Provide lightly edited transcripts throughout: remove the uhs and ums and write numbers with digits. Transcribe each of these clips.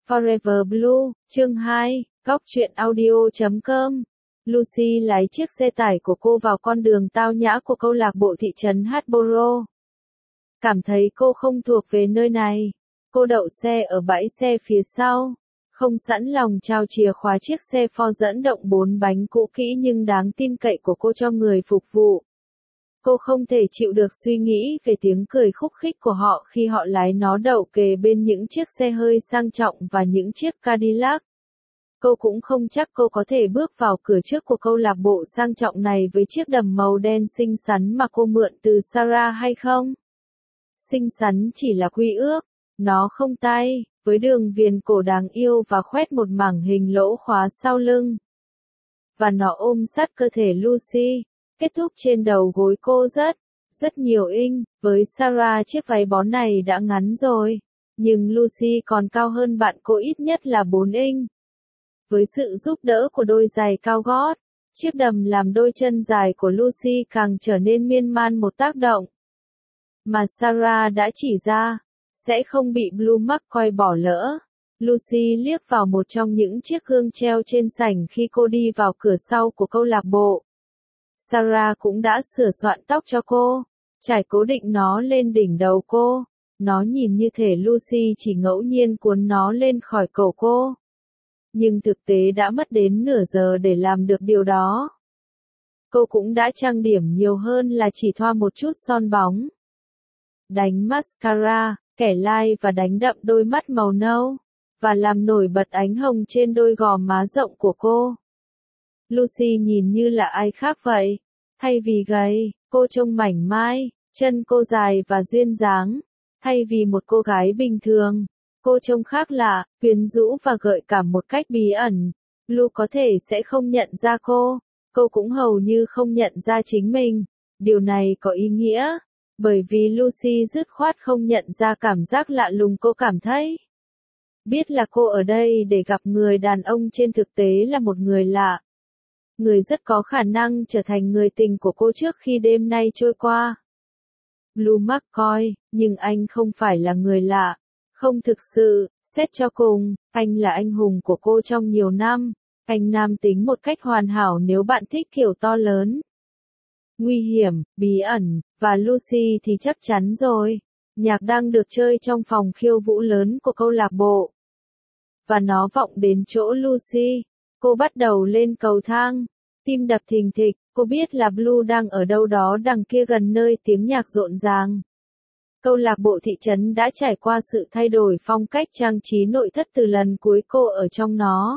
Forever Blue, chương 2, góc truyện audio.com. Lucy lái chiếc xe tải của cô vào con đường tao nhã của câu lạc bộ thị trấn Hatboro. Cảm thấy cô không thuộc về nơi này. Cô đậu xe ở bãi xe phía sau. Không sẵn lòng trao chìa khóa chiếc xe Ford dẫn động 4 bánh cũ kỹ nhưng đáng tin cậy của cô cho người phục vụ. Cô không thể chịu được suy nghĩ về tiếng cười khúc khích của họ khi họ lái nó đậu kề bên những chiếc xe hơi sang trọng và những chiếc Cadillac. Cô cũng không chắc cô có thể bước vào cửa trước của câu lạc bộ sang trọng này với chiếc đầm màu đen xinh xắn mà cô mượn từ Sarah hay không. Xinh xắn chỉ là quy ước, nó không tay, với đường viền cổ đáng yêu và khoét một mảng hình lỗ khóa sau lưng. Và nó ôm sát cơ thể Lucy. Kết thúc trên đầu gối cô rất nhiều inch, với Sarah chiếc váy bó này đã ngắn rồi, nhưng Lucy còn cao hơn bạn cô ít nhất là 4 inch. Với sự giúp đỡ của đôi giày cao gót, chiếc đầm làm đôi chân dài của Lucy càng trở nên miên man một tác động. Mà Sarah đã chỉ ra, sẽ không bị Blue McCoy bỏ lỡ. Lucy liếc vào một trong những chiếc gương treo trên sảnh khi cô đi vào cửa sau của câu lạc bộ. Sarah cũng đã sửa soạn tóc cho cô, trải cố định nó lên đỉnh đầu cô. Nó nhìn như thể Lucy chỉ ngẫu nhiên cuốn nó lên khỏi cổ cô. Nhưng thực tế đã mất đến nửa giờ để làm được điều đó. Cô cũng đã trang điểm nhiều hơn là chỉ thoa một chút son bóng. Đánh mascara, kẻ lai và đánh đậm đôi mắt màu nâu, và làm nổi bật ánh hồng trên đôi gò má rộng của cô. Lucy nhìn như là ai khác vậy. Thay vì gầy, cô trông mảnh mai, chân cô dài và duyên dáng. Thay vì một cô gái bình thường, cô trông khác lạ, quyến rũ và gợi cảm một cách bí ẩn. Blue có thể sẽ không nhận ra cô cũng hầu như không nhận ra chính mình. Điều này có ý nghĩa, bởi vì Lucy dứt khoát không nhận ra cảm giác lạ lùng cô cảm thấy. Biết là cô ở đây để gặp người đàn ông trên thực tế là một người lạ. Người rất có khả năng trở thành người tình của cô trước khi đêm nay trôi qua. Blue McCoy, nhưng anh không phải là người lạ. Không thực sự, xét cho cùng, anh là anh hùng của cô trong nhiều năm. Anh nam tính một cách hoàn hảo nếu bạn thích kiểu to lớn, nguy hiểm, bí ẩn, và Lucy thì chắc chắn rồi. Nhạc đang được chơi trong phòng khiêu vũ lớn của câu lạc bộ. Và nó vọng đến chỗ Lucy. Cô bắt đầu lên cầu thang. Tim đập thình thịch, cô biết là Blue đang ở đâu đó đằng kia gần nơi tiếng nhạc rộn ràng. Câu lạc bộ thị trấn đã trải qua sự thay đổi phong cách trang trí nội thất từ lần cuối cô ở trong nó.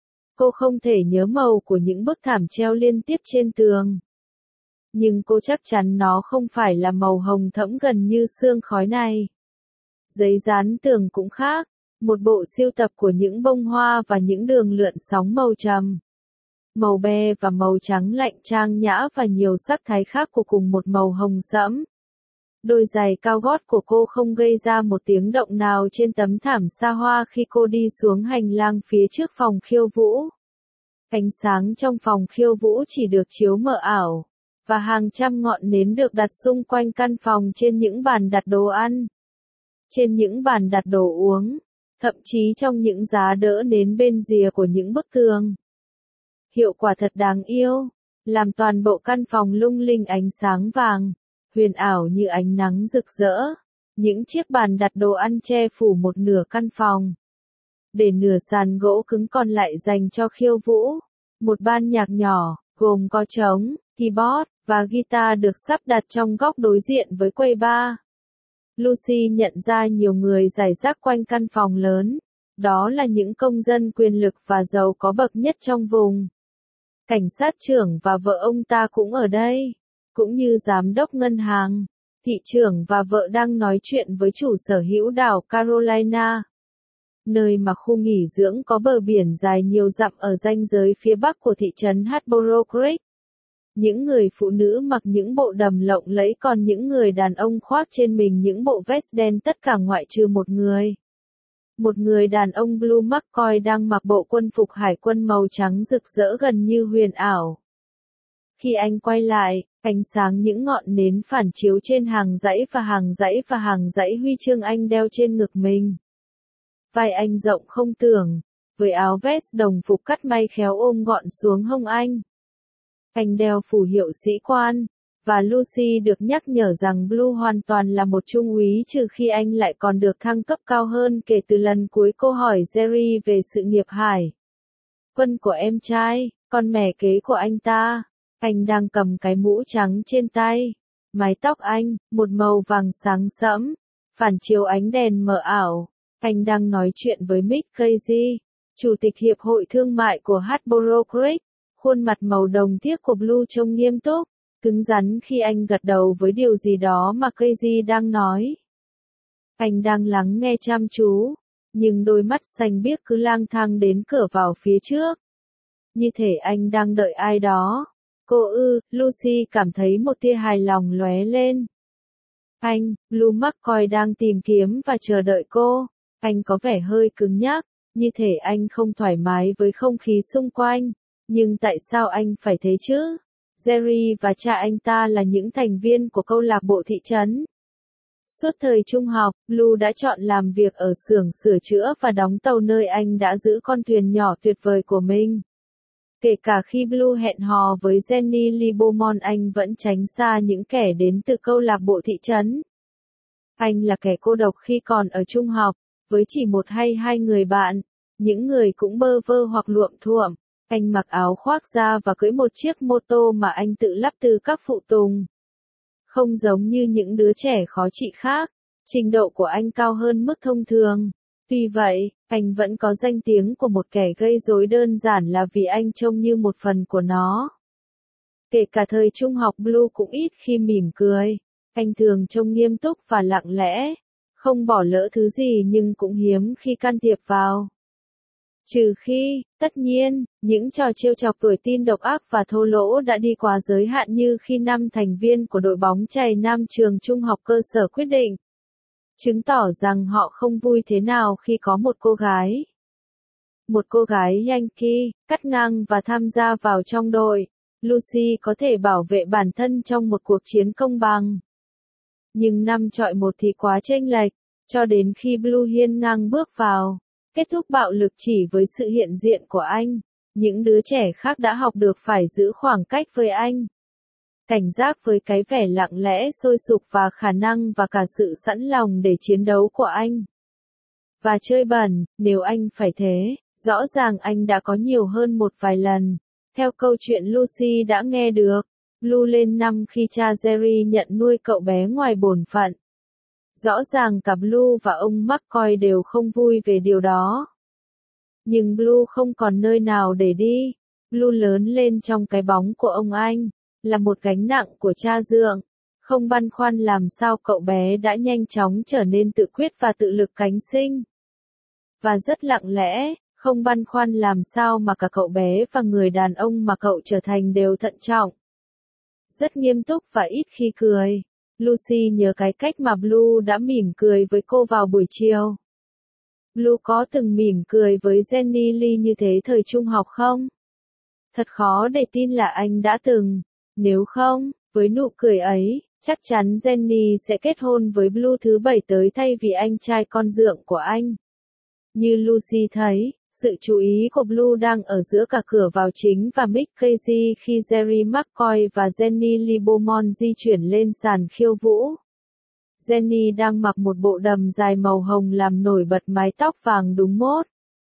Cô không thể nhớ màu của những bức thảm treo liên tiếp trên tường. Nhưng cô chắc chắn nó không phải là màu hồng thẫm gần như sương khói này. Giấy dán tường cũng khác, một bộ sưu tập của những bông hoa và những đường lượn sóng màu trầm. Màu be và màu trắng lạnh trang nhã và nhiều sắc thái khác của cùng một màu hồng sẫm. Đôi giày cao gót của cô không gây ra một tiếng động nào trên tấm thảm xa hoa khi cô đi xuống hành lang phía trước phòng khiêu vũ. Ánh sáng trong phòng khiêu vũ chỉ được chiếu mờ ảo, và hàng trăm ngọn nến được đặt xung quanh căn phòng trên những bàn đặt đồ ăn, trên những bàn đặt đồ uống, thậm chí trong những giá đỡ nến bên rìa của những bức tường. Hiệu quả thật đáng yêu, làm toàn bộ căn phòng lung linh ánh sáng vàng, huyền ảo như ánh nắng rực rỡ. Những chiếc bàn đặt đồ ăn che phủ một nửa căn phòng, để nửa sàn gỗ cứng còn lại dành cho khiêu vũ. Một ban nhạc nhỏ, gồm có trống, keyboard, và guitar được sắp đặt trong góc đối diện với quầy bar. Lucy nhận ra nhiều người rải rác quanh căn phòng lớn. Đó là những công dân quyền lực và giàu có bậc nhất trong vùng. Cảnh sát trưởng và vợ ông ta cũng ở đây, cũng như giám đốc ngân hàng. Thị trưởng và vợ đang nói chuyện với chủ sở hữu đảo Carolina, nơi mà khu nghỉ dưỡng có bờ biển dài nhiều dặm ở ranh giới phía bắc của thị trấn Hatboro Creek. Những người phụ nữ mặc những bộ đầm lộng lẫy, còn những người đàn ông khoác trên mình những bộ vest đen, tất cả ngoại trừ một người. Một người đàn ông Blue McCoy đang mặc bộ quân phục hải quân màu trắng rực rỡ gần như huyền ảo. Khi anh quay lại, ánh sáng những ngọn nến phản chiếu trên hàng dãy và hàng dãy huy chương anh đeo trên ngực mình. Vai anh rộng không tưởng, với áo vest đồng phục cắt may khéo ôm gọn xuống hông anh. Anh đeo phù hiệu sĩ quan, và Lucy được nhắc nhở rằng Blue hoàn toàn là một trung úy trừ khi anh lại còn được thăng cấp cao hơn kể từ lần cuối cô hỏi Jerry về sự nghiệp hải quân của em trai, con mẹ kế của anh ta. Anh đang cầm cái mũ trắng trên tay. Mái tóc anh, một màu vàng sáng sẫm, phản chiếu ánh đèn mờ ảo. Anh đang nói chuyện với Mick Casey, Chủ tịch Hiệp hội Thương mại của Harborough Creek. Khuôn mặt màu đồng tiếc của Blue trông nghiêm túc, cứng rắn khi anh gật đầu với điều gì đó mà Casey đang nói. Anh đang lắng nghe chăm chú, nhưng đôi mắt xanh biếc cứ lang thang đến cửa vào phía trước. Như thể anh đang đợi ai đó. Lucy cảm thấy một tia hài lòng lóe lên. Anh, Blue McCoy đang tìm kiếm và chờ đợi cô. Anh có vẻ hơi cứng nhắc, như thể anh không thoải mái với không khí xung quanh. Nhưng tại sao anh phải thế chứ? Jerry và cha anh ta là những thành viên của câu lạc bộ thị trấn. Suốt thời trung học, Blue đã chọn làm việc ở xưởng sửa chữa và đóng tàu nơi anh đã giữ con thuyền nhỏ tuyệt vời của mình. Kể cả khi Blue hẹn hò với Jenny Lee Beaumont, anh vẫn tránh xa những kẻ đến từ câu lạc bộ thị trấn. Anh là kẻ cô độc khi còn ở trung học, với chỉ một hay hai người bạn, những người cũng bơ vơ hoặc luộm thuộm. Anh mặc áo khoác da và cưỡi một chiếc mô tô mà anh tự lắp từ các phụ tùng. Không giống như những đứa trẻ khó trị khác, trình độ của anh cao hơn mức thông thường. Tuy vậy, anh vẫn có danh tiếng của một kẻ gây rối đơn giản là vì anh trông như một phần của nó. Kể cả thời trung học, Blue cũng ít khi mỉm cười. Anh thường trông nghiêm túc và lặng lẽ, không bỏ lỡ thứ gì nhưng cũng hiếm khi can thiệp vào. Trừ khi, tất nhiên, những trò trêu chọc tuổi teen độc ác và thô lỗ đã đi quá giới hạn, như khi 5 thành viên của đội bóng chày nam trường trung học cơ sở quyết định chứng tỏ rằng họ không vui thế nào khi có một cô gái Yankee, cắt ngang và tham gia vào trong đội. Lucy có thể bảo vệ bản thân trong một cuộc chiến công bằng. Nhưng 5 chọi 1 thì quá chênh lệch, cho đến khi Blue hiên ngang bước vào. Kết thúc bạo lực chỉ với sự hiện diện của anh, những đứa trẻ khác đã học được phải giữ khoảng cách với anh. Cảnh giác với cái vẻ lặng lẽ sôi sục và khả năng và cả sự sẵn lòng để chiến đấu của anh. Và chơi bẩn, nếu anh phải thế, rõ ràng anh đã có nhiều hơn một vài lần. Theo câu chuyện Lucy đã nghe được, Blue lên 5 khi cha Jerry nhận nuôi cậu bé ngoài bổn phận. Rõ ràng cả Blue và ông McCoy đều không vui về điều đó. Nhưng Blue không còn nơi nào để đi. Blue lớn lên trong cái bóng của ông anh, là một gánh nặng của cha dượng. Không băn khoăn làm sao cậu bé đã nhanh chóng trở nên tự quyết và tự lực cánh sinh. Và rất lặng lẽ, không băn khoăn làm sao mà cả cậu bé và người đàn ông mà cậu trở thành đều thận trọng. Rất nghiêm túc và ít khi cười. Lucy nhớ cái cách mà Blue đã mỉm cười với cô vào buổi chiều. Blue có từng mỉm cười với Jenny Lee như thế thời trung học không? Thật khó để tin là anh đã từng. Nếu không, với nụ cười ấy, chắc chắn Jenny sẽ kết hôn với Blue thứ 7 tới thay vì anh trai con dượng của anh. Như Lucy thấy, sự chú ý của Blue đang ở giữa cả cửa vào chính và Mick Casey khi Jerry McCoy và Jenny Lee Beaumont di chuyển lên sàn khiêu vũ. Jenny đang mặc một bộ đầm dài màu hồng làm nổi bật mái tóc vàng đúng mốt,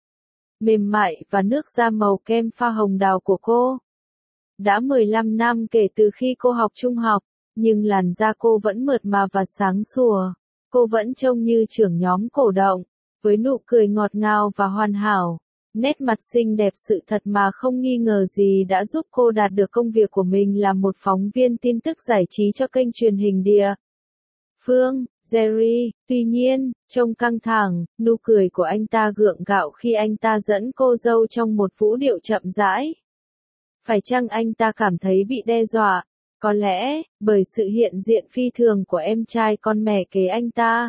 mềm mại và nước da màu kem pha hồng đào của cô. Đã 15 năm kể từ khi cô học trung học, nhưng làn da cô vẫn mượt mà và sáng sủa. Cô vẫn trông như trưởng nhóm cổ động, với nụ cười ngọt ngào và hoàn hảo. Nét mặt xinh đẹp sự thật mà không nghi ngờ gì đã giúp cô đạt được công việc của mình là một phóng viên tin tức giải trí cho kênh truyền hình địa phương, Jerry. Tuy nhiên, trông căng thẳng, nụ cười của anh ta gượng gạo khi anh ta dẫn cô dâu trong một vũ điệu chậm rãi. Phải chăng anh ta cảm thấy bị đe dọa? Có lẽ, bởi sự hiện diện phi thường của em trai con mẹ kế anh ta.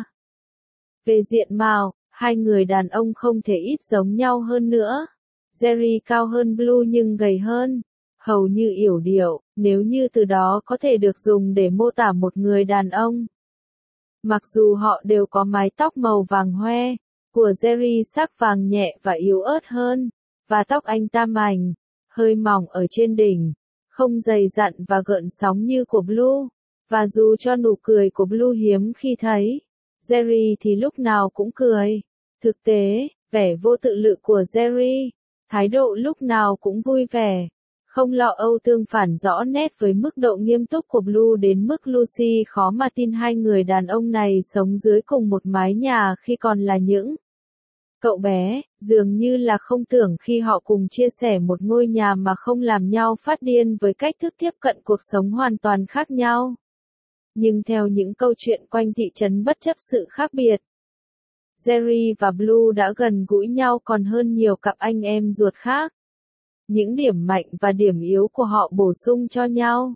Về diện mạo, hai người đàn ông không thể ít giống nhau hơn nữa. Jerry cao hơn Blue nhưng gầy hơn, hầu như yểu điệu, nếu như từ đó có thể được dùng để mô tả một người đàn ông. Mặc dù họ đều có mái tóc màu vàng hoe, của Jerry sắc vàng nhẹ và yếu ớt hơn, và tóc anh ta mảnh, hơi mỏng ở trên đỉnh, không dày dặn và gợn sóng như của Blue. Và dù cho nụ cười của Blue hiếm khi thấy, Jerry thì lúc nào cũng cười. Thực tế, vẻ vô tự lự của Jerry, thái độ lúc nào cũng vui vẻ, không lo âu tương phản rõ nét với mức độ nghiêm túc của Blue đến mức Lucy khó mà tin hai người đàn ông này sống dưới cùng một mái nhà khi còn là những cậu bé, dường như là không tưởng khi họ cùng chia sẻ một ngôi nhà mà không làm nhau phát điên với cách thức tiếp cận cuộc sống hoàn toàn khác nhau. Nhưng theo những câu chuyện quanh thị trấn bất chấp sự khác biệt, Jerry và Blue đã gần gũi nhau còn hơn nhiều cặp anh em ruột khác. Những điểm mạnh và điểm yếu của họ bổ sung cho nhau.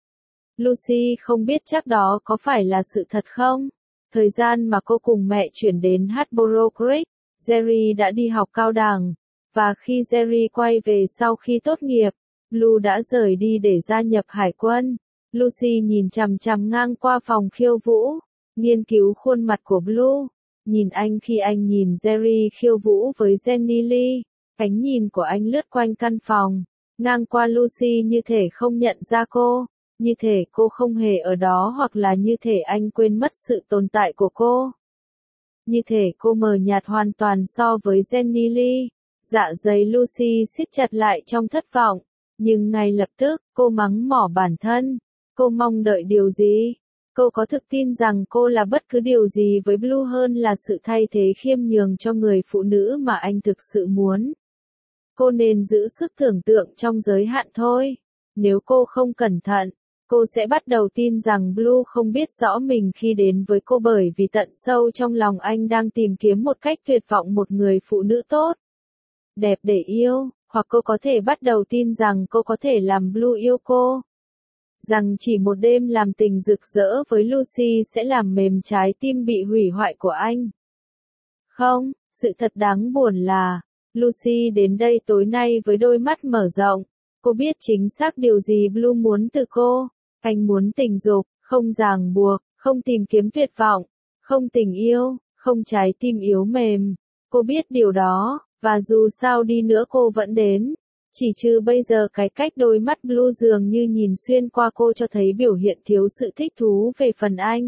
Lucy không biết chắc đó có phải là sự thật không? Thời gian mà cô cùng mẹ chuyển đến Hatboro Creek, Jerry đã đi học cao đẳng, và khi Jerry quay về sau khi tốt nghiệp, Blue đã rời đi để gia nhập hải quân. Lucy nhìn chằm chằm ngang qua phòng khiêu vũ, nghiên cứu khuôn mặt của Blue, nhìn anh khi anh nhìn Jerry khiêu vũ với Jenny Lee. Ánh nhìn của anh lướt quanh căn phòng, ngang qua Lucy như thể không nhận ra cô, như thể cô không hề ở đó hoặc là như thể anh quên mất sự tồn tại của cô. Như thể cô mờ nhạt hoàn toàn so với Jenny Lee. Dạ dày Lucy siết chặt lại trong thất vọng, nhưng ngay lập tức, cô mắng mỏ bản thân. Cô mong đợi điều gì? Cô có thực tin rằng cô là bất cứ điều gì với Blue hơn là sự thay thế khiêm nhường cho người phụ nữ mà anh thực sự muốn. Cô nên giữ sức tưởng tượng trong giới hạn thôi. Nếu cô không cẩn thận, cô sẽ bắt đầu tin rằng Blue không biết rõ mình khi đến với cô bởi vì tận sâu trong lòng anh đang tìm kiếm một cách tuyệt vọng một người phụ nữ tốt, đẹp để yêu, hoặc cô có thể bắt đầu tin rằng cô có thể làm Blue yêu cô. Rằng chỉ một đêm làm tình rực rỡ với Lucy sẽ làm mềm trái tim bị hủy hoại của anh. Không, sự thật đáng buồn là, Lucy đến đây tối nay với đôi mắt mở rộng. Cô biết chính xác điều gì Blue muốn từ cô. Anh muốn tình dục, không ràng buộc, không tìm kiếm tuyệt vọng, không tình yêu, không trái tim yếu mềm. Cô biết điều đó, và dù sao đi nữa cô vẫn đến. Chỉ trừ bây giờ cái cách đôi mắt Blue dường như nhìn xuyên qua cô cho thấy biểu hiện thiếu sự thích thú về phần anh.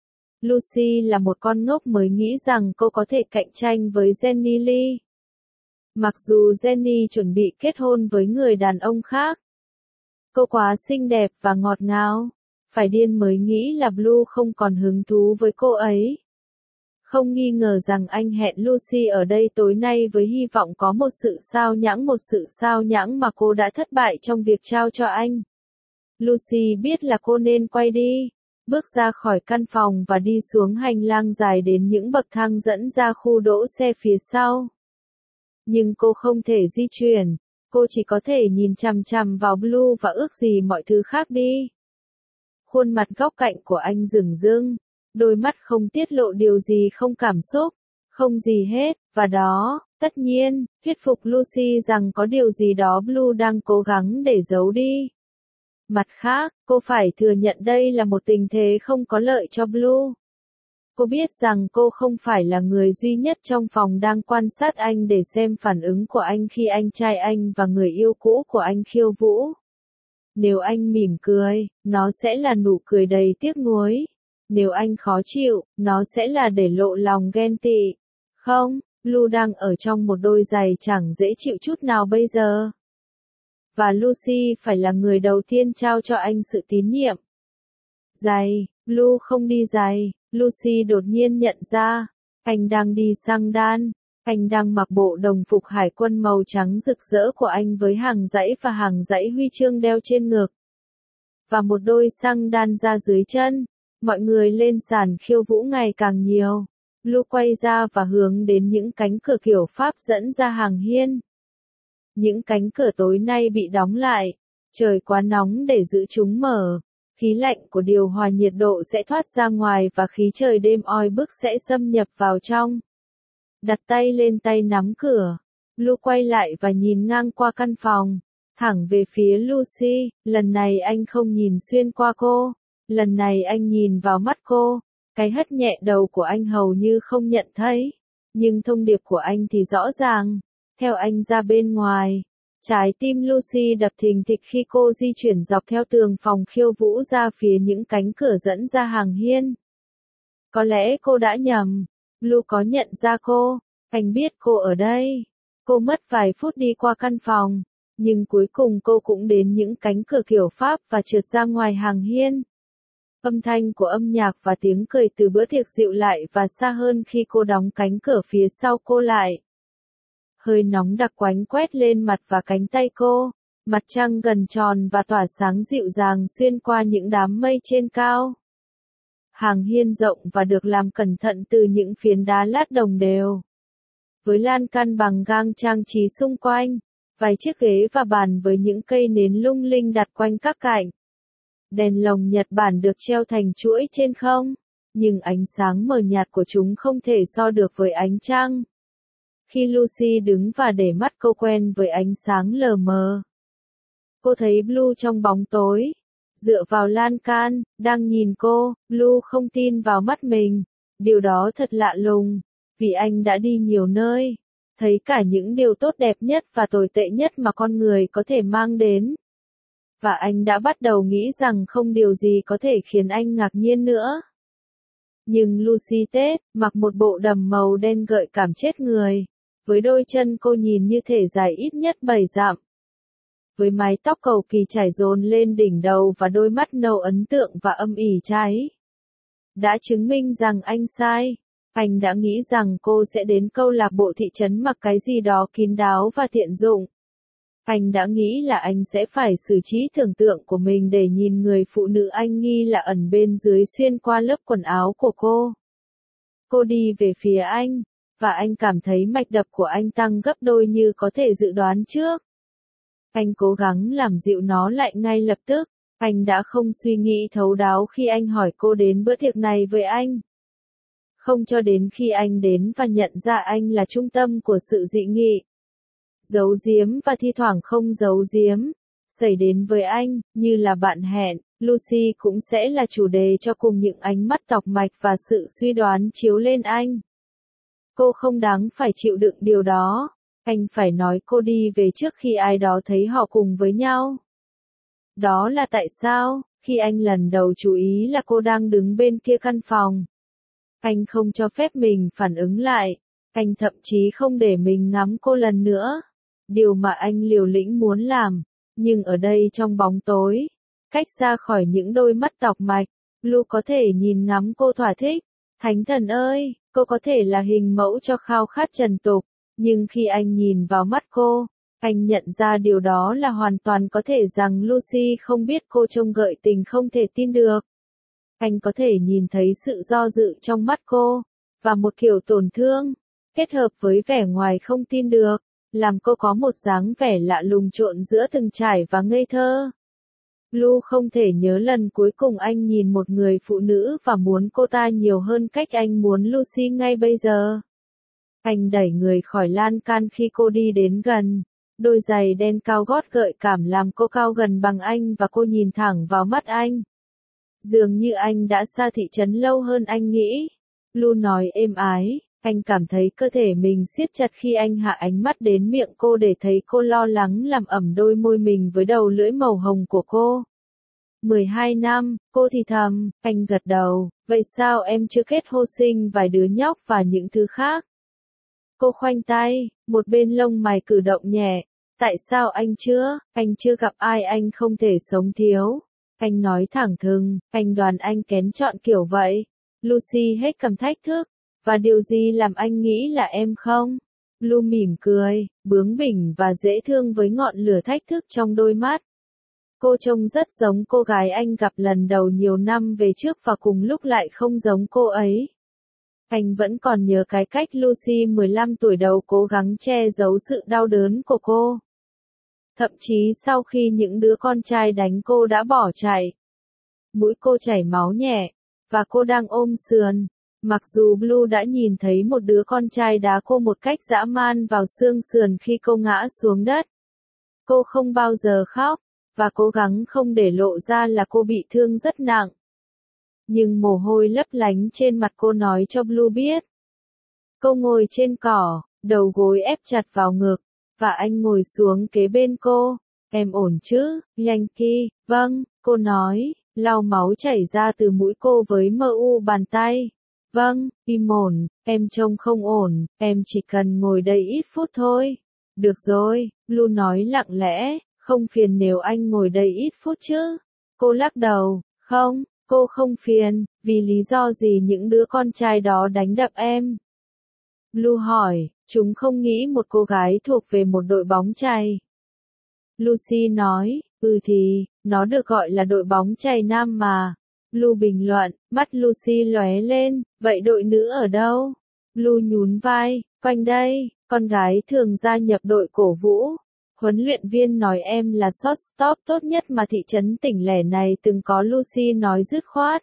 Lucy là một con ngốc mới nghĩ rằng cô có thể cạnh tranh với Jenny Lee. Mặc dù Jenny chuẩn bị kết hôn với người đàn ông khác. Cô quá xinh đẹp và ngọt ngào. Phải điên mới nghĩ là Blue không còn hứng thú với cô ấy. Không nghi ngờ rằng anh hẹn Lucy ở đây tối nay với hy vọng có một sự sao nhãng mà cô đã thất bại trong việc trao cho anh. Lucy biết là cô nên quay đi, bước ra khỏi căn phòng và đi xuống hành lang dài đến những bậc thang dẫn ra khu đỗ xe phía sau. Nhưng cô không thể di chuyển, cô chỉ có thể nhìn chằm chằm vào Blue và ước gì mọi thứ khác đi. Khuôn mặt góc cạnh của anh rừng rưng, đôi mắt không tiết lộ điều gì không cảm xúc, không gì hết, và đó, tất nhiên, thuyết phục Lucy rằng có điều gì đó Blue đang cố gắng để giấu đi. Mặt khác, cô phải thừa nhận đây là một tình thế không có lợi cho Blue. Cô biết rằng cô không phải là người duy nhất trong phòng đang quan sát anh để xem phản ứng của anh khi anh trai anh và người yêu cũ của anh khiêu vũ. Nếu anh mỉm cười, nó sẽ là nụ cười đầy tiếc nuối. Nếu anh khó chịu, nó sẽ là để lộ lòng ghen tị. Không, Blue đang ở trong một đôi giày chẳng dễ chịu chút nào bây giờ. Và Lucy phải là người đầu tiên trao cho anh sự tín nhiệm. Giày, Blue không đi giày. Lucy đột nhiên nhận ra, anh đang đi sang đan, anh đang mặc bộ đồng phục hải quân màu trắng rực rỡ của anh với hàng dãy và hàng dãy huy chương đeo trên ngực. Và một đôi xăng đan ra dưới chân, mọi người lên sàn khiêu vũ ngày càng nhiều. Blue quay ra và hướng đến những cánh cửa kiểu Pháp dẫn ra hàng hiên. Những cánh cửa tối nay bị đóng lại, trời quá nóng để giữ chúng mở. Khí lạnh của điều hòa nhiệt độ sẽ thoát ra ngoài và khí trời đêm oi bức sẽ xâm nhập vào trong. Đặt tay lên tay nắm cửa. Blue quay lại và nhìn ngang qua căn phòng, thẳng về phía Lucy. Lần này anh không nhìn xuyên qua cô. Lần này anh nhìn vào mắt cô. Cái hất nhẹ đầu của anh hầu như không nhận thấy. Nhưng thông điệp của anh thì rõ ràng. Theo anh ra bên ngoài, trái tim Lucy đập thình thịch khi cô di chuyển dọc theo tường phòng khiêu vũ ra phía những cánh cửa dẫn ra hàng hiên. Có lẽ cô đã nhầm. Blue có nhận ra cô. Anh biết cô ở đây. Cô mất vài phút đi qua căn phòng. Nhưng cuối cùng cô cũng đến những cánh cửa kiểu Pháp và trượt ra ngoài hàng hiên. Âm thanh của âm nhạc và tiếng cười từ bữa tiệc dịu lại và xa hơn khi cô đóng cánh cửa phía sau cô lại. Hơi nóng đặc quánh quét lên mặt và cánh tay cô. Mặt trăng gần tròn và tỏa sáng dịu dàng xuyên qua những đám mây trên cao. Hàng hiên rộng và được làm cẩn thận từ những phiến đá lát đồng đều. Với lan can bằng gang trang trí xung quanh, vài chiếc ghế và bàn với những cây nến lung linh đặt quanh các cạnh. Đèn lồng Nhật Bản được treo thành chuỗi trên không, nhưng ánh sáng mờ nhạt của chúng không thể so được với ánh trăng. Khi Lucy đứng và để mắt cô quen với ánh sáng lờ mờ. Cô thấy Blue trong bóng tối, dựa vào lan can, đang nhìn cô. Blue không tin vào mắt mình. Điều đó thật lạ lùng, vì anh đã đi nhiều nơi, thấy cả những điều tốt đẹp nhất và tồi tệ nhất mà con người có thể mang đến. Và anh đã bắt đầu nghĩ rằng không điều gì có thể khiến anh ngạc nhiên nữa. Nhưng Lucy Tết, mặc một bộ đầm màu đen gợi cảm chết người, với đôi chân cô nhìn như thể dài ít nhất 7 dặm. Với mái tóc cầu kỳ trải dồn lên đỉnh đầu và đôi mắt nâu ấn tượng và âm ỉ cháy. Đã chứng minh rằng anh sai. Anh đã nghĩ rằng cô sẽ đến câu lạc bộ thị trấn mặc cái gì đó kín đáo và tiện dụng. Anh đã nghĩ là anh sẽ phải xử trí tưởng tượng của mình để nhìn người phụ nữ anh nghi là ẩn bên dưới xuyên qua lớp quần áo của cô. Cô đi về phía anh, và anh cảm thấy mạch đập của anh tăng gấp đôi như có thể dự đoán trước. Anh cố gắng làm dịu nó lại ngay lập tức. Anh đã không suy nghĩ thấu đáo khi anh hỏi cô đến bữa tiệc này với anh. Không cho đến khi anh đến và nhận ra anh là trung tâm của sự dị nghị. Giấu giếm và thi thoảng không giấu giếm, xảy đến với anh, như là bạn hẹn, Lucy cũng sẽ là chủ đề cho cùng những ánh mắt tọc mạch và sự suy đoán chiếu lên anh. Cô không đáng phải chịu đựng điều đó. Anh phải nói cô đi về trước khi ai đó thấy họ cùng với nhau. Đó là tại sao, khi anh lần đầu chú ý là cô đang đứng bên kia căn phòng. Anh không cho phép mình phản ứng lại. Anh thậm chí không để mình ngắm cô lần nữa. Điều mà anh liều lĩnh muốn làm. Nhưng ở đây trong bóng tối, cách xa khỏi những đôi mắt tọc mạch, Blue có thể nhìn ngắm cô thỏa thích. Thánh thần ơi, cô có thể là hình mẫu cho khao khát trần tục. Nhưng khi anh nhìn vào mắt cô, anh nhận ra điều đó là hoàn toàn có thể rằng Lucy không biết cô trông gợi tình không thể tin được. Anh có thể nhìn thấy sự do dự trong mắt cô, và một kiểu tổn thương, kết hợp với vẻ ngoài không tin được, làm cô có một dáng vẻ lạ lùng trộn giữa từng trải và ngây thơ. Blue không thể nhớ lần cuối cùng anh nhìn một người phụ nữ và muốn cô ta nhiều hơn cách anh muốn Lucy ngay bây giờ. Anh đẩy người khỏi lan can khi cô đi đến gần. Đôi giày đen cao gót gợi cảm làm cô cao gần bằng anh và cô nhìn thẳng vào mắt anh. Dường như anh đã xa thị trấn lâu hơn anh nghĩ. Blue nói êm ái, anh cảm thấy cơ thể mình siết chặt khi anh hạ ánh mắt đến miệng cô để thấy cô lo lắng làm ẩm đôi môi mình với đầu lưỡi màu hồng của cô. 12 năm, cô thì thầm, anh gật đầu, vậy sao em chưa kết hôn sinh vài đứa nhóc và những thứ khác? Cô khoanh tay, một bên lông mày cử động nhẹ. Tại sao anh chưa gặp ai anh không thể sống thiếu. Anh nói thẳng thừng, anh đoán anh kén chọn kiểu vậy. Lucy hết cầm thách thức, và điều gì làm anh nghĩ là em không? Blue mỉm cười, bướng bỉnh và dễ thương với ngọn lửa thách thức trong đôi mắt. Cô trông rất giống cô gái anh gặp lần đầu nhiều năm về trước và cùng lúc lại không giống cô ấy. Anh vẫn còn nhớ cái cách Lucy 15 tuổi đầu cố gắng che giấu sự đau đớn của cô. Thậm chí sau khi những đứa con trai đánh cô đã bỏ chạy. Mũi cô chảy máu nhẹ, và cô đang ôm sườn. Mặc dù Blue đã nhìn thấy một đứa con trai đá cô một cách dã man vào xương sườn khi cô ngã xuống đất. Cô không bao giờ khóc, và cố gắng không để lộ ra là cô bị thương rất nặng. Nhưng mồ hôi lấp lánh trên mặt cô nói cho Blue biết. Cô ngồi trên cỏ, đầu gối ép chặt vào ngực, và anh ngồi xuống kế bên cô. Em ổn chứ, Yankee? Vâng, cô nói, lau máu chảy ra từ mũi cô với bàn tay. Vâng, im ổn, em trông không ổn, em chỉ cần ngồi đây ít phút thôi. Được rồi, Blue nói lặng lẽ, không phiền nếu anh ngồi đây ít phút chứ. Cô lắc đầu, không, cô không phiền, vì lý do gì những đứa con trai đó đánh đập em? Blue hỏi, chúng không nghĩ một cô gái thuộc về một đội bóng chày. Lucy nói, thì, nó được gọi là đội bóng chày nam mà. Blue bình luận, mắt Lucy lóe lên, vậy đội nữ ở đâu? Blue nhún vai, quanh đây, con gái thường gia nhập đội cổ vũ. Huấn luyện viên nói em là shortstop tốt nhất mà thị trấn tỉnh lẻ này từng có, Lucy nói dứt khoát.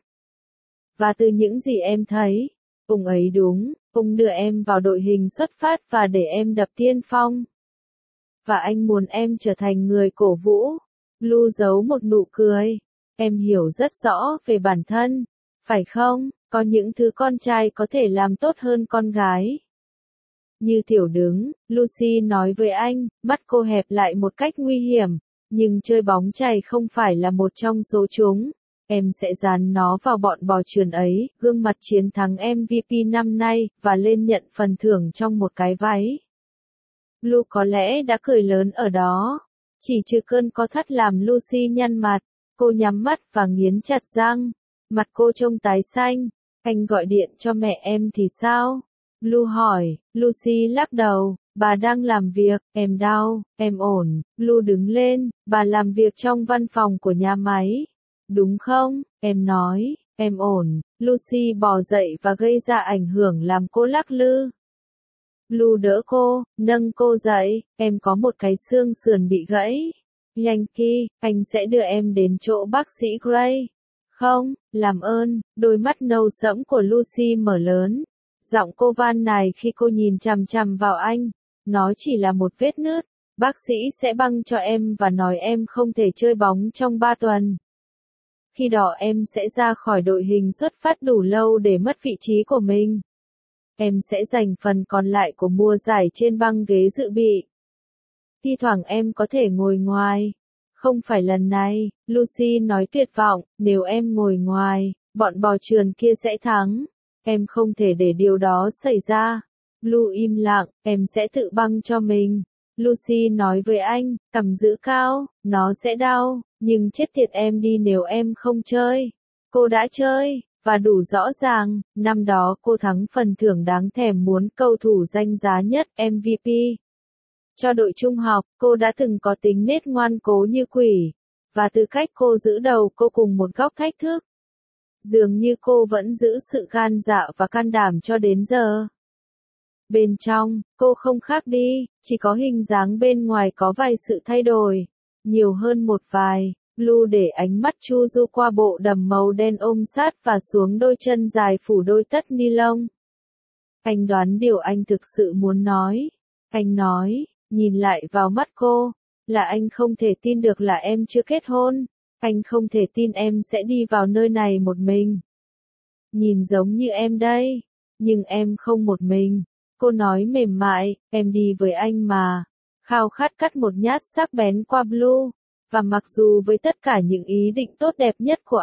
Và từ những gì em thấy, ông ấy đúng, ông đưa em vào đội hình xuất phát và để em đập tiên phong. Và anh muốn em trở thành người cổ vũ. Blue giấu một nụ cười. Em hiểu rất rõ về bản thân, phải không? Có những thứ con trai có thể làm tốt hơn con gái. Như tiểu đứng, Lucy nói với anh, mắt cô hẹp lại một cách nguy hiểm, nhưng chơi bóng chày không phải là một trong số chúng. Em sẽ dán nó vào bọn bò trườn ấy, gương mặt chiến thắng MVP năm nay, và lên nhận phần thưởng trong một cái váy. Blue có lẽ đã cười lớn ở đó. Chỉ trừ cơn co thắt làm Lucy nhăn mặt, cô nhắm mắt và nghiến chặt răng. Mặt cô trông tái xanh. Anh gọi điện cho mẹ em thì sao? Blue hỏi. Lucy lắc đầu. Bà đang làm việc, em đau, em ổn. Blue đứng lên, bà làm việc trong văn phòng của nhà máy. Đúng không? Em nói, em ổn. Lucy bò dậy và gây ra ảnh hưởng làm cô lắc lư. Blue đỡ cô, nâng cô dậy, em có một cái xương sườn bị gãy. Yankee, anh sẽ đưa em đến chỗ bác sĩ Gray. Không, làm ơn, đôi mắt nâu sẫm của Lucy mở lớn. Giọng cô van nài khi cô nhìn chằm chằm vào anh. Nó chỉ là một vết nứt. Bác sĩ sẽ băng cho em và nói em không thể chơi bóng trong 3 tuần. Khi đó em sẽ ra khỏi đội hình xuất phát đủ lâu để mất vị trí của mình. Em sẽ dành phần còn lại của mùa giải trên băng ghế dự bị. Thi thoảng em có thể ngồi ngoài. Không phải lần này, Lucy nói tuyệt vọng, nếu em ngồi ngoài, bọn bò trườn kia sẽ thắng. Em không thể để điều đó xảy ra. Blue im lặng, em sẽ tự băng cho mình. Lucy nói với anh, cằm giữ cao, nó sẽ đau, nhưng chết tiệt em đi nếu em không chơi. Cô đã chơi, và đủ rõ ràng, năm đó cô thắng phần thưởng đáng thèm muốn cầu thủ danh giá nhất MVP. Cho đội trung học, cô đã từng có tính nết ngoan cố như quỷ, và từ cách cô giữ đầu cô cùng một góc thách thức. Dường như cô vẫn giữ sự gan dạ và can đảm cho đến giờ. Bên trong, cô không khác đi, chỉ có hình dáng bên ngoài có vài sự thay đổi. Nhiều hơn một vài. Blue để ánh mắt chu du qua bộ đầm màu đen ôm sát và xuống đôi chân dài phủ đôi tất ni lông. Anh đoán điều anh thực sự muốn nói. Anh nói, nhìn lại vào mắt cô, là anh không thể tin được là em chưa kết hôn. Anh không thể tin em sẽ đi vào nơi này một mình. Nhìn giống như em đây, nhưng em không một mình. Cô nói mềm mại, em đi với anh mà. Khao khát cắt một nhát sắc bén qua Blue. Và mặc dù với tất cả những ý định tốt đẹp nhất của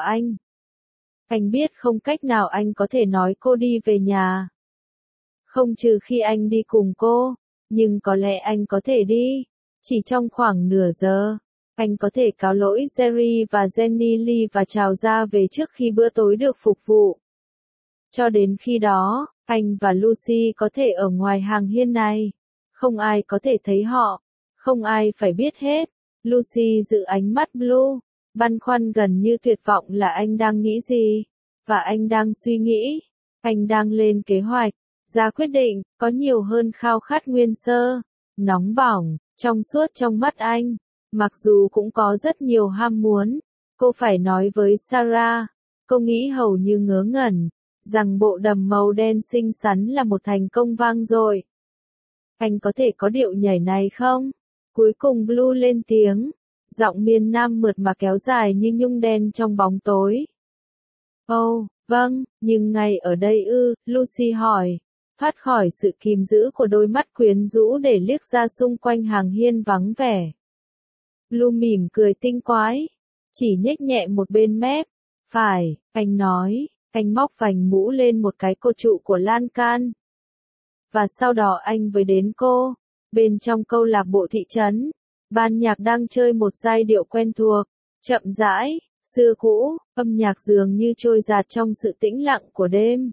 anh biết không cách nào anh có thể nói cô đi về nhà. Không trừ khi anh đi cùng cô, nhưng có lẽ anh có thể đi. Chỉ trong khoảng nửa giờ, anh có thể cáo lỗi Jerry và Jenny Lee và chào ra về trước khi bữa tối được phục vụ. Cho đến khi đó, anh và Lucy có thể ở ngoài hàng hiên này. Không ai có thể thấy họ. Không ai phải biết hết. Lucy giữ ánh mắt Blue, băn khoăn gần như tuyệt vọng là anh đang nghĩ gì. Và anh đang suy nghĩ. Anh đang lên kế hoạch, ra quyết định, có nhiều hơn khao khát nguyên sơ. Nóng bỏng, trong suốt trong mắt anh. Mặc dù cũng có rất nhiều ham muốn. Cô phải nói với Sarah. Cô nghĩ hầu như ngớ ngẩn. Rằng bộ đầm màu đen xinh xắn là một thành công vang dội. Anh có thể có điệu nhảy này không? Cuối cùng Blue lên tiếng. Giọng miền Nam mượt mà kéo dài như nhung đen trong bóng tối. Vâng, nhưng ngay ở đây Lucy hỏi. thoát khỏi sự kìm giữ của đôi mắt quyến rũ để liếc ra xung quanh hàng hiên vắng vẻ. Blue mỉm cười tinh quái, chỉ nhếch nhẹ một bên mép. Phải, anh nói, anh móc vành mũ lên một cái cô trụ của lan can. Và sau đó anh với đến cô, bên trong câu lạc bộ thị trấn, ban nhạc đang chơi một giai điệu quen thuộc, chậm rãi, xưa cũ, âm nhạc dường như trôi dạt trong sự tĩnh lặng của đêm.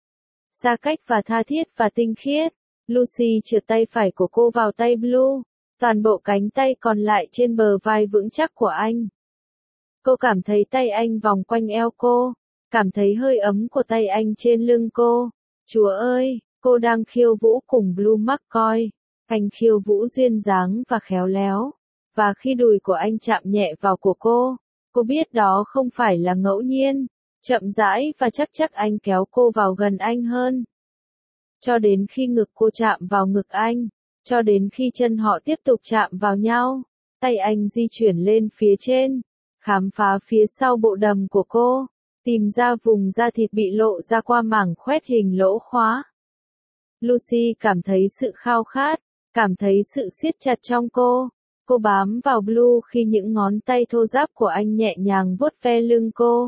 Xa cách và tha thiết và tinh khiết, Lucy trượt tay phải của cô vào tay Blue, toàn bộ cánh tay còn lại trên bờ vai vững chắc của anh. Cô cảm thấy tay anh vòng quanh eo cô, cảm thấy hơi ấm của tay anh trên lưng cô. Chúa ơi, cô đang khiêu vũ cùng Blue McCoy. Anh khiêu vũ duyên dáng và khéo léo. Và khi đùi của anh chạm nhẹ vào của cô biết đó không phải là ngẫu nhiên. Chậm rãi và chắc anh kéo cô vào gần anh hơn. Cho đến khi ngực cô chạm vào ngực anh. Cho đến khi chân họ tiếp tục chạm vào nhau. Tay anh di chuyển lên phía trên. Khám phá phía sau bộ đầm của cô. Tìm ra vùng da thịt bị lộ ra qua mảng khoét hình lỗ khóa. Lucy cảm thấy sự khao khát. Cảm thấy sự siết chặt trong cô. Cô bám vào Blue khi những ngón tay thô ráp của anh nhẹ nhàng vuốt ve lưng cô.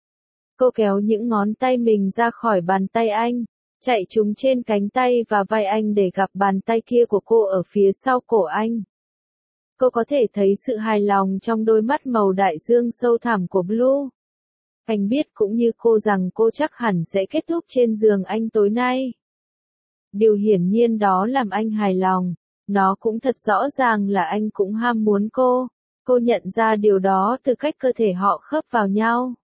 Cô kéo những ngón tay mình ra khỏi bàn tay anh, chạy chúng trên cánh tay và vai anh để gặp bàn tay kia của cô ở phía sau cổ anh. Cô có thể thấy sự hài lòng trong đôi mắt màu đại dương sâu thẳm của Blue. Anh biết cũng như cô rằng cô chắc hẳn sẽ kết thúc trên giường anh tối nay. Điều hiển nhiên đó làm anh hài lòng. Nó cũng thật rõ ràng là anh cũng ham muốn cô. Cô nhận ra điều đó từ cách cơ thể họ khớp vào nhau.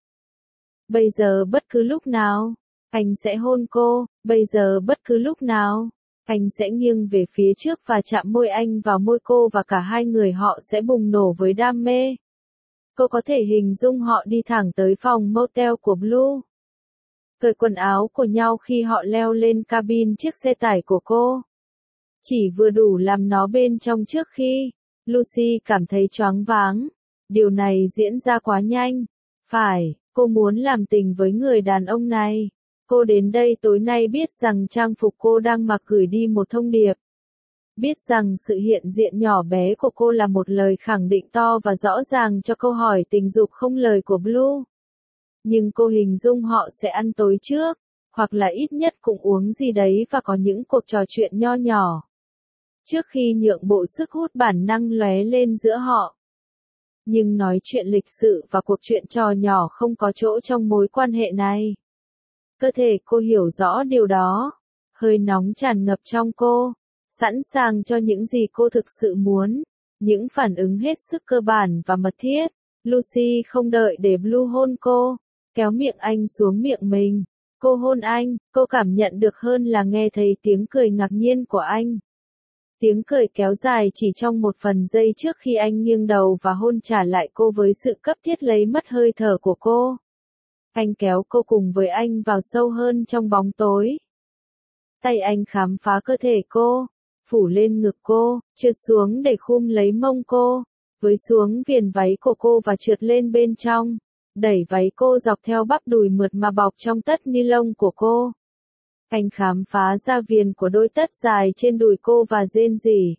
Bây giờ bất cứ lúc nào, anh sẽ hôn cô. Bây giờ bất cứ lúc nào, anh sẽ nghiêng về phía trước và chạm môi anh vào môi cô và cả hai người họ sẽ bùng nổ với đam mê. Cô có thể hình dung họ đi thẳng tới phòng motel của Blue. Cởi quần áo của nhau khi họ leo lên cabin chiếc xe tải của cô. Chỉ vừa đủ làm nó bên trong trước khi Lucy cảm thấy choáng váng. Điều này diễn ra quá nhanh. Phải, cô muốn làm tình với người đàn ông này. Cô đến đây tối nay biết rằng trang phục cô đang mặc gửi đi một thông điệp. Biết rằng sự hiện diện nhỏ bé của cô là một lời khẳng định to và rõ ràng cho câu hỏi tình dục không lời của Blue. Nhưng cô hình dung họ sẽ ăn tối trước, hoặc là ít nhất cũng uống gì đấy và có những cuộc trò chuyện nho nhỏ. Trước khi nhượng bộ sức hút bản năng lóe lên giữa họ. Nhưng nói chuyện lịch sự và cuộc chuyện trò nhỏ không có chỗ trong mối quan hệ này. Cơ thể cô hiểu rõ điều đó. Hơi nóng tràn ngập trong cô. Sẵn sàng cho những gì cô thực sự muốn. Những phản ứng hết sức cơ bản và mật thiết. Lucy không đợi để Blue hôn cô. Kéo miệng anh xuống miệng mình. Cô hôn anh. Cô cảm nhận được hơn là nghe thấy tiếng cười ngạc nhiên của anh. Tiếng cười kéo dài chỉ trong một phần giây trước khi anh nghiêng đầu và hôn trả lại cô với sự cấp thiết lấy mất hơi thở của cô. Anh kéo cô cùng với anh vào sâu hơn trong bóng tối. Tay anh khám phá cơ thể cô, phủ lên ngực cô, trượt xuống để khum lấy mông cô, với xuống viền váy của cô và trượt lên bên trong, đẩy váy cô dọc theo bắp đùi mượt mà bọc trong tất ni lông của cô. Anh khám phá ra viền của đôi tất dài trên đùi cô và rên rỉ.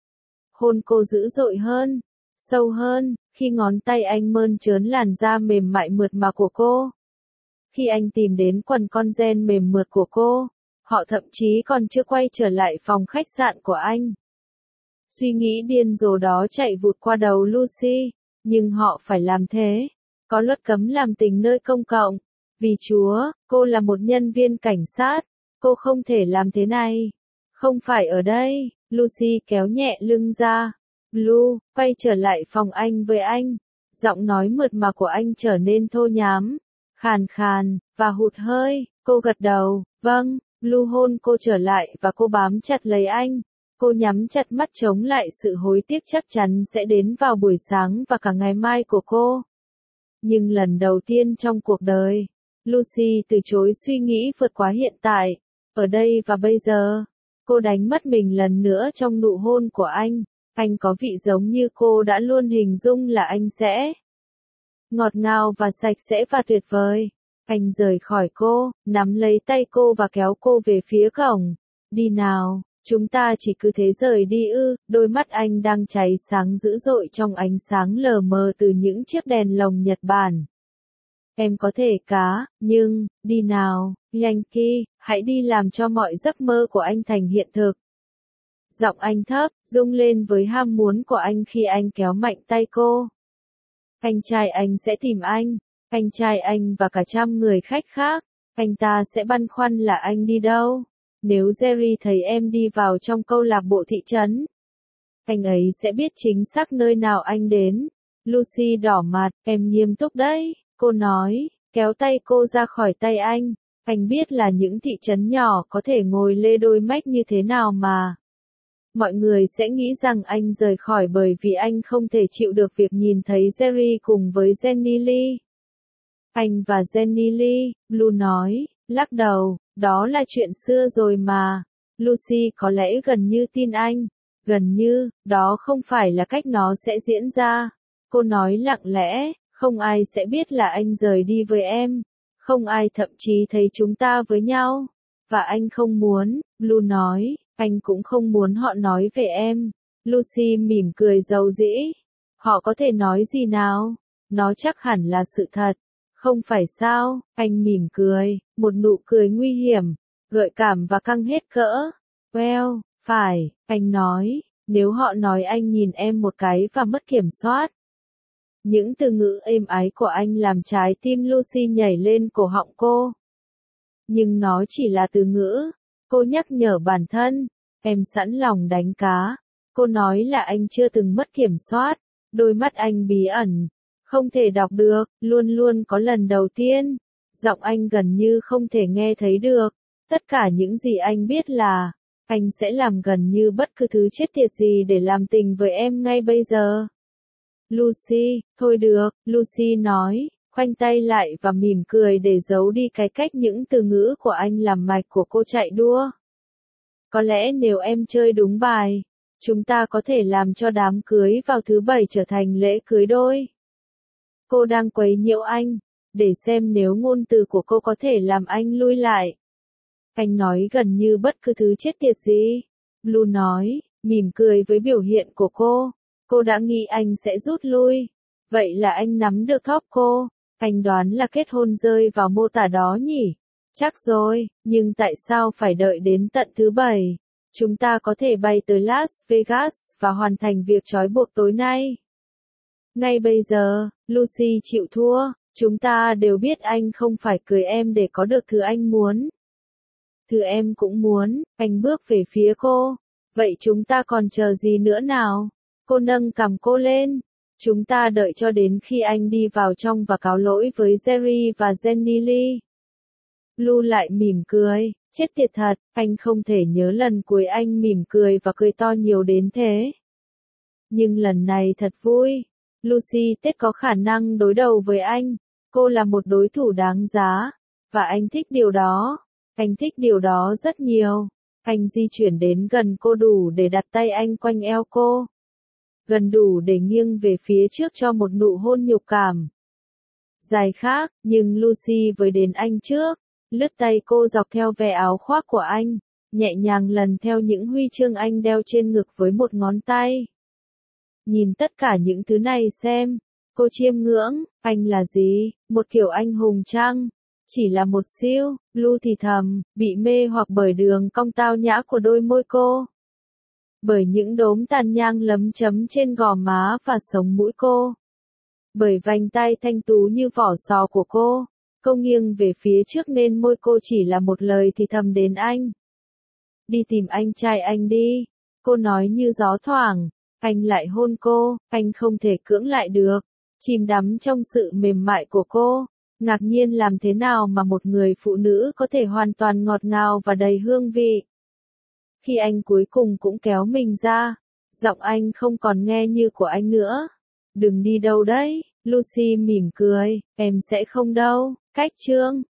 Hôn cô dữ dội hơn, sâu hơn, khi ngón tay anh mơn trớn làn da mềm mại mượt mà của cô. Khi anh tìm đến quần con ren mềm mượt của cô, họ thậm chí còn chưa quay trở lại phòng khách sạn của anh. Suy nghĩ điên rồ đó chạy vụt qua đầu Lucy, nhưng họ phải làm thế. Có luật cấm làm tình nơi công cộng. Vì Chúa, cô là một nhân viên cảnh sát. Cô không thể làm thế này. Không phải ở đây. Lucy kéo nhẹ lưng ra. Blue, quay trở lại phòng anh với anh. Giọng nói mượt mà của anh trở nên thô nhám, khàn khàn, và hụt hơi. Cô gật đầu, vâng. Blue hôn cô trở lại và cô bám chặt lấy anh. Cô nhắm chặt mắt chống lại sự hối tiếc chắc chắn sẽ đến vào buổi sáng và cả ngày mai của cô. Nhưng lần đầu tiên trong cuộc đời, Lucy từ chối suy nghĩ vượt quá hiện tại. Ở đây và bây giờ, cô đánh mất mình lần nữa trong nụ hôn của anh. Anh có vị giống như cô đã luôn hình dung là anh sẽ. Ngọt ngào và sạch sẽ và tuyệt vời. Anh rời khỏi cô, nắm lấy tay cô và kéo cô về phía cổng. Đi nào, chúng ta chỉ cứ thế rời đi ư? Đôi mắt anh đang cháy sáng dữ dội trong ánh sáng lờ mờ từ những chiếc đèn lồng Nhật Bản. Em có thể cá, nhưng, đi nào, Yankee, hãy đi làm cho mọi giấc mơ của anh thành hiện thực. Giọng anh thấp, rung lên với ham muốn của anh khi anh kéo mạnh tay cô. Anh trai anh sẽ tìm anh trai anh và cả trăm người khách khác, anh ta sẽ băn khoăn là anh đi đâu. Nếu Jerry thấy em đi vào trong câu lạc bộ thị trấn, anh ấy sẽ biết chính xác nơi nào anh đến. Lucy đỏ mặt, em nghiêm túc đấy, cô nói, kéo tay cô ra khỏi tay anh. Anh biết là những thị trấn nhỏ có thể ngồi lê đôi mách như thế nào mà. Mọi người sẽ nghĩ rằng anh rời khỏi bởi vì anh không thể chịu được việc nhìn thấy Jerry cùng với Jenny Lee. Anh và Jenny Lee, Blue nói, lắc đầu, đó là chuyện xưa rồi mà. Lucy có lẽ gần như tin anh. Gần như, đó không phải là cách nó sẽ diễn ra. Cô nói lặng lẽ, không ai sẽ biết là anh rời đi với em. Không ai thậm chí thấy chúng ta với nhau. Và anh không muốn, Blue nói, anh cũng không muốn họ nói về em. Lucy mỉm cười dầu dĩ. Họ có thể nói gì nào? Nó chắc hẳn là sự thật. Không phải sao? Anh mỉm cười, một nụ cười nguy hiểm, gợi cảm và căng hết cỡ. Well, phải, anh nói, nếu họ nói anh nhìn em một cái và mất kiểm soát. Những từ ngữ êm ái của anh làm trái tim Lucy nhảy lên cổ họng cô. Nhưng nó chỉ là từ ngữ. Cô nhắc nhở bản thân, em sẵn lòng đánh cá. Cô nói là anh chưa từng mất kiểm soát. Đôi mắt anh bí ẩn, không thể đọc được, luôn luôn có lần đầu tiên. Giọng anh gần như không thể nghe thấy được. Tất cả những gì anh biết là, anh sẽ làm gần như bất cứ thứ chết tiệt gì để làm tình với em ngay bây giờ. Lucy, thôi được, Lucy nói, khoanh tay lại và mỉm cười để giấu đi cái cách những từ ngữ của anh làm mạch của cô chạy đua. Có lẽ nếu em chơi đúng bài, chúng ta có thể làm cho đám cưới vào thứ Bảy trở thành lễ cưới đôi. Cô đang quấy nhiễu anh, để xem nếu ngôn từ của cô có thể làm anh lui lại. Anh nói gần như bất cứ thứ chết tiệt gì. Blue nói, mỉm cười với biểu hiện của cô. Cô đã nghĩ anh sẽ rút lui. Vậy là anh nắm được tóc cô. Anh đoán là kết hôn rơi vào mô tả đó nhỉ? Chắc rồi, nhưng tại sao phải đợi đến tận thứ Bảy? Chúng ta có thể bay tới Las Vegas và hoàn thành việc trói buộc tối nay. Ngay bây giờ, Lucy chịu thua. Chúng ta đều biết anh không phải cưới em để có được thứ anh muốn. Thứ em cũng muốn. Anh bước về phía cô. Vậy chúng ta còn chờ gì nữa nào? Cô nâng cằm cô lên. Chúng ta đợi cho đến khi anh đi vào trong và cáo lỗi với Jerry và Jenny Lee. Blue lại mỉm cười. Chết tiệt thật, anh không thể nhớ lần cuối anh mỉm cười và cười to nhiều đến thế. Nhưng lần này thật vui. Lucy Tết có khả năng đối đầu với anh. Cô là một đối thủ đáng giá. Và anh thích điều đó. Anh thích điều đó rất nhiều. Anh di chuyển đến gần cô đủ để đặt tay anh quanh eo cô. Gần đủ để nghiêng về phía trước cho một nụ hôn nhục cảm. Dài khác, nhưng Lucy với đến anh trước. Lướt tay cô dọc theo ve áo khoác của anh. Nhẹ nhàng lần theo những huy chương anh đeo trên ngực với một ngón tay. Nhìn tất cả những thứ này xem. Cô chiêm ngưỡng, anh là gì? Một kiểu anh hùng chăng? Chỉ là một siêu, Blue thì thầm, bị mê hoặc bởi đường cong tao nhã của đôi môi cô. Bởi những đốm tàn nhang lấm chấm trên gò má và sống mũi cô. Bởi vành tai thanh tú như vỏ sò của cô. Cô nghiêng về phía trước nên môi cô chỉ là một lời thì thầm đến anh. Đi tìm anh trai anh đi. Cô nói như gió thoảng. Anh lại hôn cô, anh không thể cưỡng lại được. Chìm đắm trong sự mềm mại của cô. Ngạc nhiên làm thế nào mà một người phụ nữ có thể hoàn toàn ngọt ngào và đầy hương vị. Khi anh cuối cùng cũng kéo mình ra. Giọng anh không còn nghe như của anh nữa. Đừng đi đâu đấy, Lucy mỉm cười, em sẽ không đâu. Cách chương